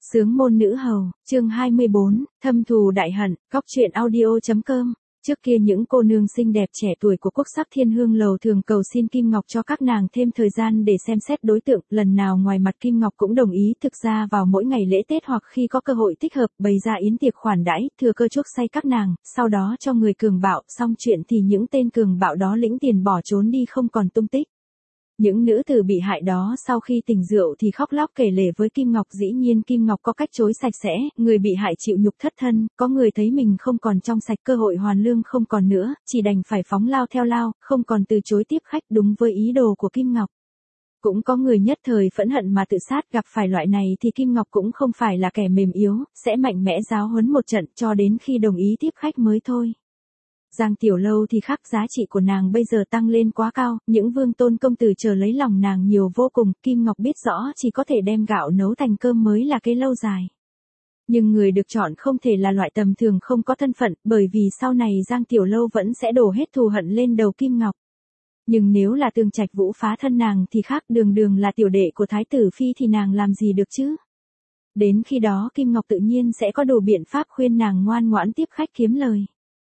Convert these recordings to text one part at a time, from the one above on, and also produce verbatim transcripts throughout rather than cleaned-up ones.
Sướng môn nữ hầu, chương hai mươi bốn, thâm thù đại hận, góc truyện audio.com. Trước kia những cô nương xinh đẹp trẻ tuổi của quốc sắc Thiên Hương Lầu thường cầu xin Kim Ngọc cho các nàng thêm thời gian để xem xét đối tượng, lần nào ngoài mặt Kim Ngọc cũng đồng ý. Thực ra vào mỗi ngày lễ Tết hoặc khi có cơ hội thích hợp bày ra yến tiệc khoản đãi, thừa cơ chuốc say các nàng, sau đó cho người cường bạo, xong chuyện thì những tên cường bạo đó lĩnh tiền bỏ trốn đi không còn tung tích. Những nữ tử bị hại đó sau khi tỉnh rượu thì khóc lóc kể lể với Kim Ngọc, dĩ nhiên Kim Ngọc có cách chối sạch sẽ, người bị hại chịu nhục thất thân, có người thấy mình không còn trong sạch, cơ hội hoàn lương không còn nữa, chỉ đành phải phóng lao theo lao, không còn từ chối tiếp khách đúng với ý đồ của Kim Ngọc. Cũng có người nhất thời phẫn hận mà tự sát, gặp phải loại này thì Kim Ngọc cũng không phải là kẻ mềm yếu, sẽ mạnh mẽ giáo huấn một trận cho đến khi đồng ý tiếp khách mới thôi. Giang Tiểu Lâu thì khác, giá trị của nàng bây giờ tăng lên quá cao, những vương tôn công tử chờ lấy lòng nàng nhiều vô cùng, Kim Ngọc biết rõ chỉ có thể đem gạo nấu thành cơm mới là cái lâu dài. Nhưng người được chọn không thể là loại tầm thường không có thân phận, bởi vì sau này Giang Tiểu Lâu vẫn sẽ đổ hết thù hận lên đầu Kim Ngọc. Nhưng nếu là Tường Trạch Vũ phá thân nàng thì khác, đường đường là tiểu đệ của Thái tử Phi thì nàng làm gì được chứ? Đến khi đó Kim Ngọc tự nhiên sẽ có đủ biện pháp khuyên nàng ngoan ngoãn tiếp khách kiếm lời.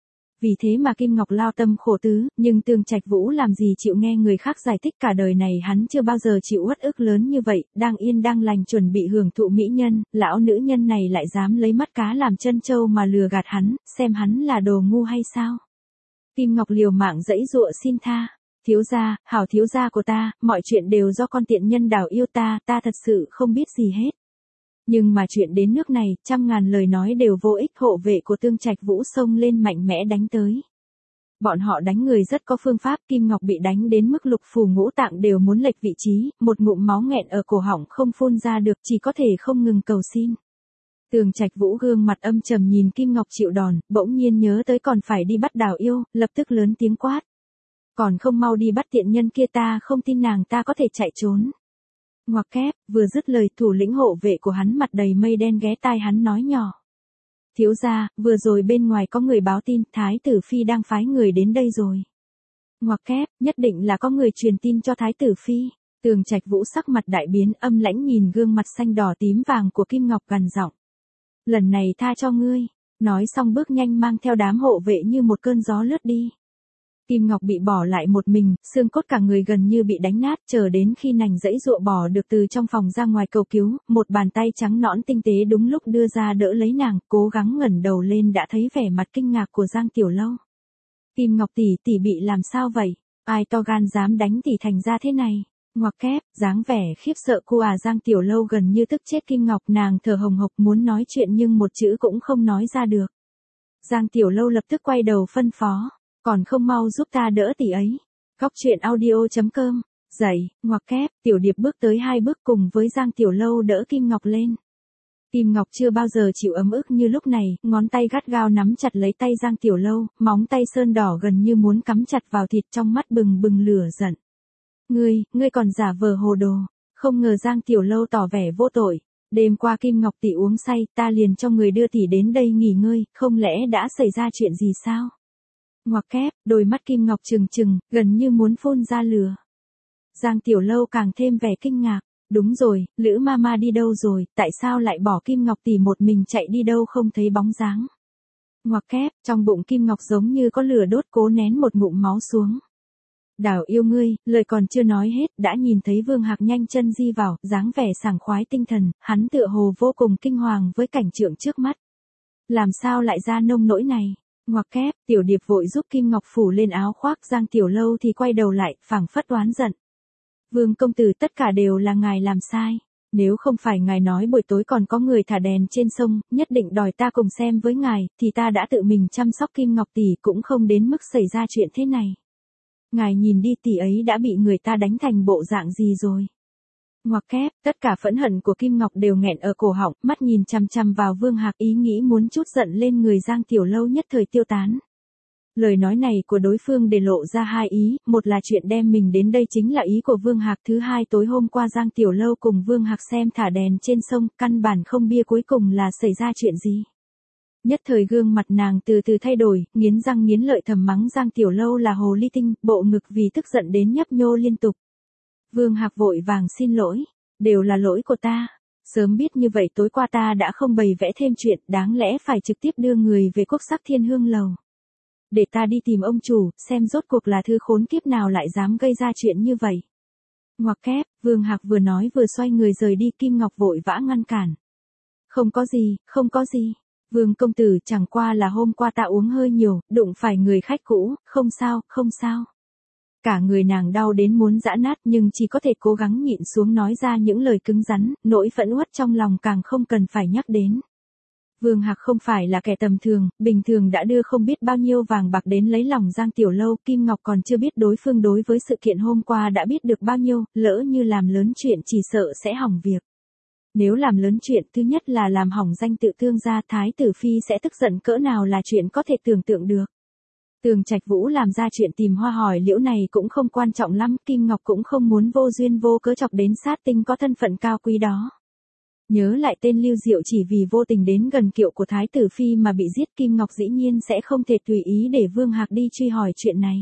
Vì thế mà Kim Ngọc lao tâm khổ tứ, nhưng Tường Trạch Vũ làm gì chịu nghe người khác giải thích, cả đời này hắn chưa bao giờ chịu uất ức lớn như vậy, đang yên đang lành chuẩn bị hưởng thụ mỹ nhân, lão nữ nhân này lại dám lấy mắt cá làm chân trâu mà lừa gạt hắn, xem hắn là đồ ngu hay sao? Kim Ngọc liều mạng giãy giụa xin tha, thiếu gia, hảo thiếu gia của ta, mọi chuyện đều do con tiện nhân đảo yêu ta, ta thật sự không biết gì hết. Nhưng mà chuyện đến nước này, trăm ngàn lời nói đều vô ích, hộ vệ của Tường Trạch Vũ xông lên mạnh mẽ đánh tới. Bọn họ đánh người rất có phương pháp, Kim Ngọc bị đánh đến mức lục phủ ngũ tạng đều muốn lệch vị trí, một ngụm máu nghẹn ở cổ họng không phun ra được, chỉ có thể không ngừng cầu xin. Tường Trạch Vũ gương mặt âm trầm nhìn Kim Ngọc chịu đòn, bỗng nhiên nhớ tới còn phải đi bắt Đào Yêu, lập tức lớn tiếng quát. Còn không mau đi bắt tiện nhân kia, ta không tin nàng ta có thể chạy trốn. Ngoặc kép, vừa dứt lời thủ lĩnh hộ vệ của hắn mặt đầy mây đen ghé tai hắn nói nhỏ. Thiếu gia, vừa rồi bên ngoài có người báo tin, Thái tử Phi đang phái người đến đây rồi. Ngoặc kép, nhất định là có người truyền tin cho Thái tử Phi. Tường Trạch Vũ sắc mặt đại biến, âm lãnh nhìn gương mặt xanh đỏ tím vàng của Kim Ngọc gằn giọng. Lần này tha cho ngươi, nói xong bước nhanh mang theo đám hộ vệ như một cơn gió lướt đi. Kim Ngọc bị bỏ lại một mình, xương cốt cả người gần như bị đánh nát, chờ đến khi nàng giãy giụa bỏ được từ trong phòng ra ngoài cầu cứu, một bàn tay trắng nõn tinh tế đúng lúc đưa ra đỡ lấy nàng, cố gắng ngẩng đầu lên đã thấy vẻ mặt kinh ngạc của Giang Tiểu Lâu. Kim Ngọc tỷ tỷ bị làm sao vậy? Ai to gan dám đánh tỷ thành ra thế này? Ngoặc kép, dáng vẻ khiếp sợ cô à. Giang Tiểu Lâu gần như tức chết Kim Ngọc, nàng thở hồng hộc muốn nói chuyện nhưng một chữ cũng không nói ra được. Giang Tiểu Lâu lập tức quay đầu phân phó. Còn không mau giúp ta đỡ tỷ ấy. Góc truyện audio.com. Dậy, ngoặc kép, Tiểu Điệp bước tới hai bước cùng với Giang Tiểu Lâu đỡ Kim Ngọc lên. Kim Ngọc chưa bao giờ chịu ấm ức như lúc này, ngón tay gắt gao nắm chặt lấy tay Giang Tiểu Lâu, móng tay sơn đỏ gần như muốn cắm chặt vào thịt, trong mắt bừng bừng lửa giận. Ngươi, ngươi còn giả vờ hồ đồ. Không ngờ Giang Tiểu Lâu tỏ vẻ vô tội. Đêm qua Kim Ngọc tỷ uống say, ta liền cho người đưa tỷ đến đây nghỉ ngơi, không lẽ đã xảy ra chuyện gì sao? Ngoặc kép, đôi mắt Kim Ngọc trừng trừng, gần như muốn phun ra lửa. Giang Tiểu Lâu càng thêm vẻ kinh ngạc. Đúng rồi, Lữ Mama đi đâu rồi, tại sao lại bỏ Kim Ngọc tỷ một mình chạy đi đâu không thấy bóng dáng. Ngoặc kép, trong bụng Kim Ngọc giống như có lửa đốt, cố nén một ngụm máu xuống. Đào yêu ngươi, lời còn chưa nói hết, đã nhìn thấy Vương Hạc nhanh chân di vào, dáng vẻ sảng khoái tinh thần, hắn tựa hồ vô cùng kinh hoàng với cảnh tượng trước mắt. Làm sao lại ra nông nỗi này? Ngoặc kép, Tiểu Điệp vội giúp Kim Ngọc phủ lên áo khoác, Giang Tiểu Lâu thì quay đầu lại, phảng phất oán giận. Vương công tử, tất cả đều là ngài làm sai. Nếu không phải ngài nói buổi tối còn có người thả đèn trên sông, nhất định đòi ta cùng xem với ngài, thì ta đã tự mình chăm sóc Kim Ngọc tỷ, cũng không đến mức xảy ra chuyện thế này. Ngài nhìn đi, tỷ ấy đã bị người ta đánh thành bộ dạng gì rồi. Ngoặc kép, tất cả phẫn hận của Kim Ngọc đều nghẹn ở cổ họng, mắt nhìn chằm chằm vào Vương Hạc, ý nghĩ muốn trút giận lên người Giang Tiểu Lâu nhất thời tiêu tán. Lời nói này của đối phương để lộ ra hai ý, một là chuyện đem mình đến đây chính là ý của Vương Hạc, thứ hai tối hôm qua Giang Tiểu Lâu cùng Vương Hạc xem thả đèn trên sông, căn bản không bia cuối cùng là xảy ra chuyện gì. Nhất thời gương mặt nàng từ từ thay đổi, nghiến răng nghiến lợi thầm mắng Giang Tiểu Lâu là hồ ly tinh, bộ ngực vì tức giận đến nhấp nhô liên tục. Vương Hạc vội vàng xin lỗi, đều là lỗi của ta. Sớm biết như vậy tối qua ta đã không bày vẽ thêm chuyện, đáng lẽ phải trực tiếp đưa người về Quốc Sắc Thiên Hương Lầu. Để ta đi tìm ông chủ, xem rốt cuộc là thứ khốn kiếp nào lại dám gây ra chuyện như vậy. Ngoặc kép, Vương Hạc vừa nói vừa xoay người rời đi, Kim Ngọc vội vã ngăn cản. Không có gì, không có gì. Vương công tử, chẳng qua là hôm qua ta uống hơi nhiều, đụng phải người khách cũ, không sao, không sao. Cả người nàng đau đến muốn giã nát nhưng chỉ có thể cố gắng nhịn xuống nói ra những lời cứng rắn, nỗi phẫn uất trong lòng càng không cần phải nhắc đến. Vương Hạc không phải là kẻ tầm thường, bình thường đã đưa không biết bao nhiêu vàng bạc đến lấy lòng Giang Tiểu Lâu, Kim Ngọc còn chưa biết đối phương đối với sự kiện hôm qua đã biết được bao nhiêu, lỡ như làm lớn chuyện chỉ sợ sẽ hỏng việc. Nếu làm lớn chuyện, thứ nhất là làm hỏng danh tự Tương gia, Thái tử phi sẽ tức giận cỡ nào là chuyện có thể tưởng tượng được. Tường Trạch Vũ làm ra chuyện tìm hoa hỏi liễu này cũng không quan trọng lắm, Kim Ngọc cũng không muốn vô duyên vô cớ chọc đến sát tinh có thân phận cao quý đó. Nhớ lại tên Lưu Diệu chỉ vì vô tình đến gần kiệu của Thái tử phi mà bị giết, Kim Ngọc dĩ nhiên sẽ không thể tùy ý để Vương Hạc đi truy hỏi chuyện này.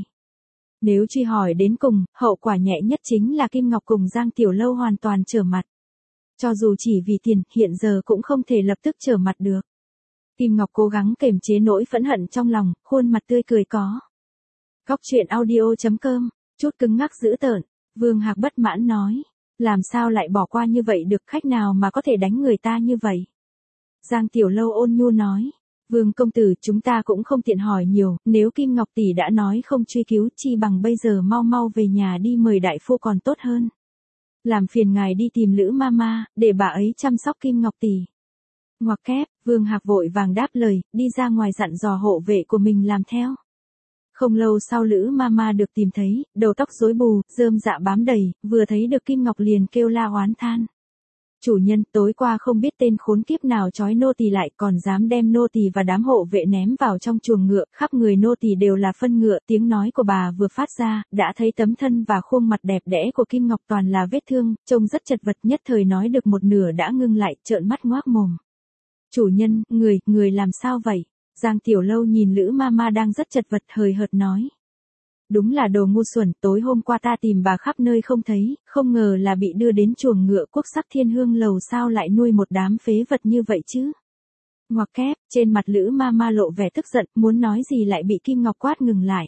Nếu truy hỏi đến cùng, hậu quả nhẹ nhất chính là Kim Ngọc cùng Giang Tiểu Lâu hoàn toàn trở mặt. Cho dù chỉ vì tiền, hiện giờ cũng không thể lập tức trở mặt được. Kim Ngọc cố gắng kềm chế nỗi phẫn hận trong lòng, khuôn mặt tươi cười có. Góc truyện audio chấm com, chút cứng ngắc dữ tợn, Vương Hạc bất mãn nói. Làm sao lại bỏ qua như vậy được, khách nào mà có thể đánh người ta như vậy. Giang Tiểu Lâu ôn nhu nói. Vương công tử, chúng ta cũng không tiện hỏi nhiều, nếu Kim Ngọc tỷ đã nói không truy cứu, chi bằng bây giờ mau mau về nhà đi mời đại phu còn tốt hơn. Làm phiền ngài đi tìm Lữ Mama, để bà ấy chăm sóc Kim Ngọc tỷ. Ngoặc kép, Vương Hạc vội vàng đáp lời, đi ra ngoài dặn dò hộ vệ của mình làm theo. Không lâu sau Lữ Mama được tìm thấy, đầu tóc rối bù, rơm dạ bám đầy, vừa thấy được Kim Ngọc liền kêu la oán than. Chủ nhân, tối qua không biết tên khốn kiếp nào trói nô tỳ lại, còn dám đem nô tỳ và đám hộ vệ ném vào trong chuồng ngựa, khắp người nô tỳ đều là phân ngựa. Tiếng nói của bà vừa phát ra, đã thấy tấm thân và khuôn mặt đẹp đẽ của Kim Ngọc toàn là vết thương, trông rất chật vật, nhất thời nói được một nửa đã ngưng lại, trợn mắt ngoác mồm. Chủ nhân, người, người làm sao vậy? Giang Tiểu Lâu nhìn Lữ Mama đang rất chật vật hời hợt nói. Đúng là đồ ngu xuẩn, tối hôm qua ta tìm bà khắp nơi không thấy, không ngờ là bị đưa đến chuồng ngựa Quốc Sắc Thiên Hương Lầu, sao lại nuôi một đám phế vật như vậy chứ? Ngoặc kép, trên mặt Lữ Mama lộ vẻ tức giận, muốn nói gì lại bị Kim Ngọc quát ngừng lại.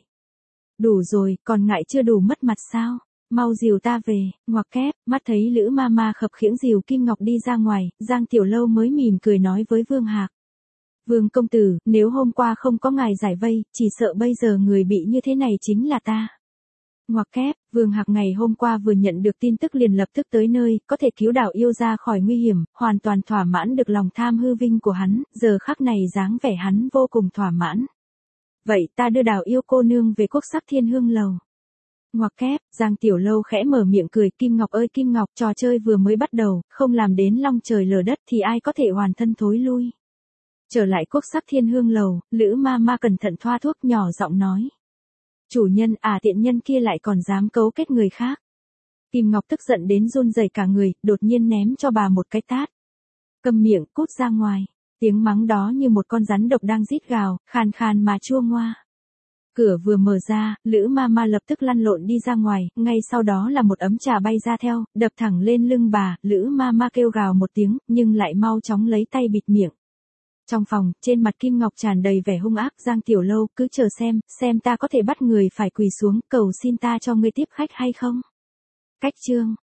Đủ rồi, còn ngại chưa đủ mất mặt sao? Mau dìu ta về. Ngoặc kép, mắt thấy Lữ Mama khập khiễng dìu Kim Ngọc đi ra ngoài, Giang Tiểu Lâu mới mỉm cười nói với Vương Hạc. Vương công tử, nếu hôm qua không có ngài giải vây, chỉ sợ bây giờ người bị như thế này chính là ta. Ngoặc kép, Vương Hạc ngày hôm qua vừa nhận được tin tức liền lập tức tới nơi, có thể cứu đảo yêu ra khỏi nguy hiểm, hoàn toàn thỏa mãn được lòng tham hư vinh của hắn, giờ khắc này dáng vẻ hắn vô cùng thỏa mãn. Vậy ta đưa đảo yêu cô nương về Quốc Sắc Thiên Hương Lầu. Ngoặc kép, Giang Tiểu Lâu khẽ mở miệng cười, Kim Ngọc ơi Kim Ngọc, trò chơi vừa mới bắt đầu, không làm đến long trời lở đất thì ai có thể hoàn thân thối lui. Trở lại Quốc Sắc Thiên Hương Lầu, Lữ Mama cẩn thận thoa thuốc nhỏ giọng nói. Chủ nhân, à tiện nhân kia lại còn dám cấu kết người khác. Kim Ngọc tức giận đến run rẩy cả người, đột nhiên ném cho bà một cái tát. Câm miệng, cút ra ngoài. Tiếng mắng đó như một con rắn độc đang rít gào, khàn khàn mà chua ngoa. Cửa vừa mở ra, Lữ Mama lập tức lăn lộn đi ra ngoài, ngay sau đó là một ấm trà bay ra theo, đập thẳng lên lưng bà, Lữ Mama kêu gào một tiếng, nhưng lại mau chóng lấy tay bịt miệng. Trong phòng, trên mặt Kim Ngọc tràn đầy vẻ hung ác, Giang Tiểu Lâu, cứ chờ xem, xem ta có thể bắt người phải quỳ xuống, cầu xin ta cho ngươi tiếp khách hay không. Cách chương